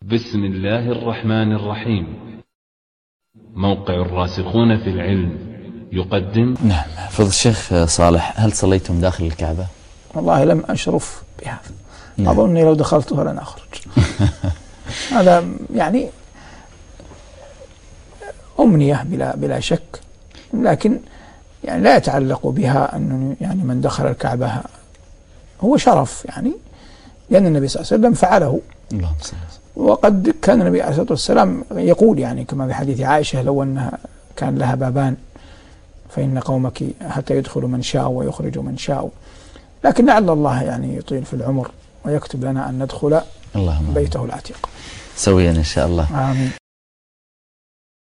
بسم الله الرحمن الرحيم. موقع الراسخون في العلم يقدم. نعم. فضل الشيخ صالح، هل صليتم داخل الكعبة؟ والله لم أشرف بهذا. نعم. أظني لو دخلتها لن أخرج. هذا يعني أمنية بلا شك، لكن يعني لا يتعلق بها أنه يعني من دخل الكعبة هو شرف، يعني لأن النبي صلى الله عليه وسلم فعله. اللهم صل وسلم. وقد كان النبي عليه الصلاة والسلام يقول، يعني كما في حديث عائشة: لو أنها كان لها بابان فإن قومك حتى يدخل من شاء ويخرج من شاء. لكن لعل الله يعني يطيل في العمر ويكتب لنا أن ندخل اللهم بيته العتيق سويا إن شاء الله. آمين.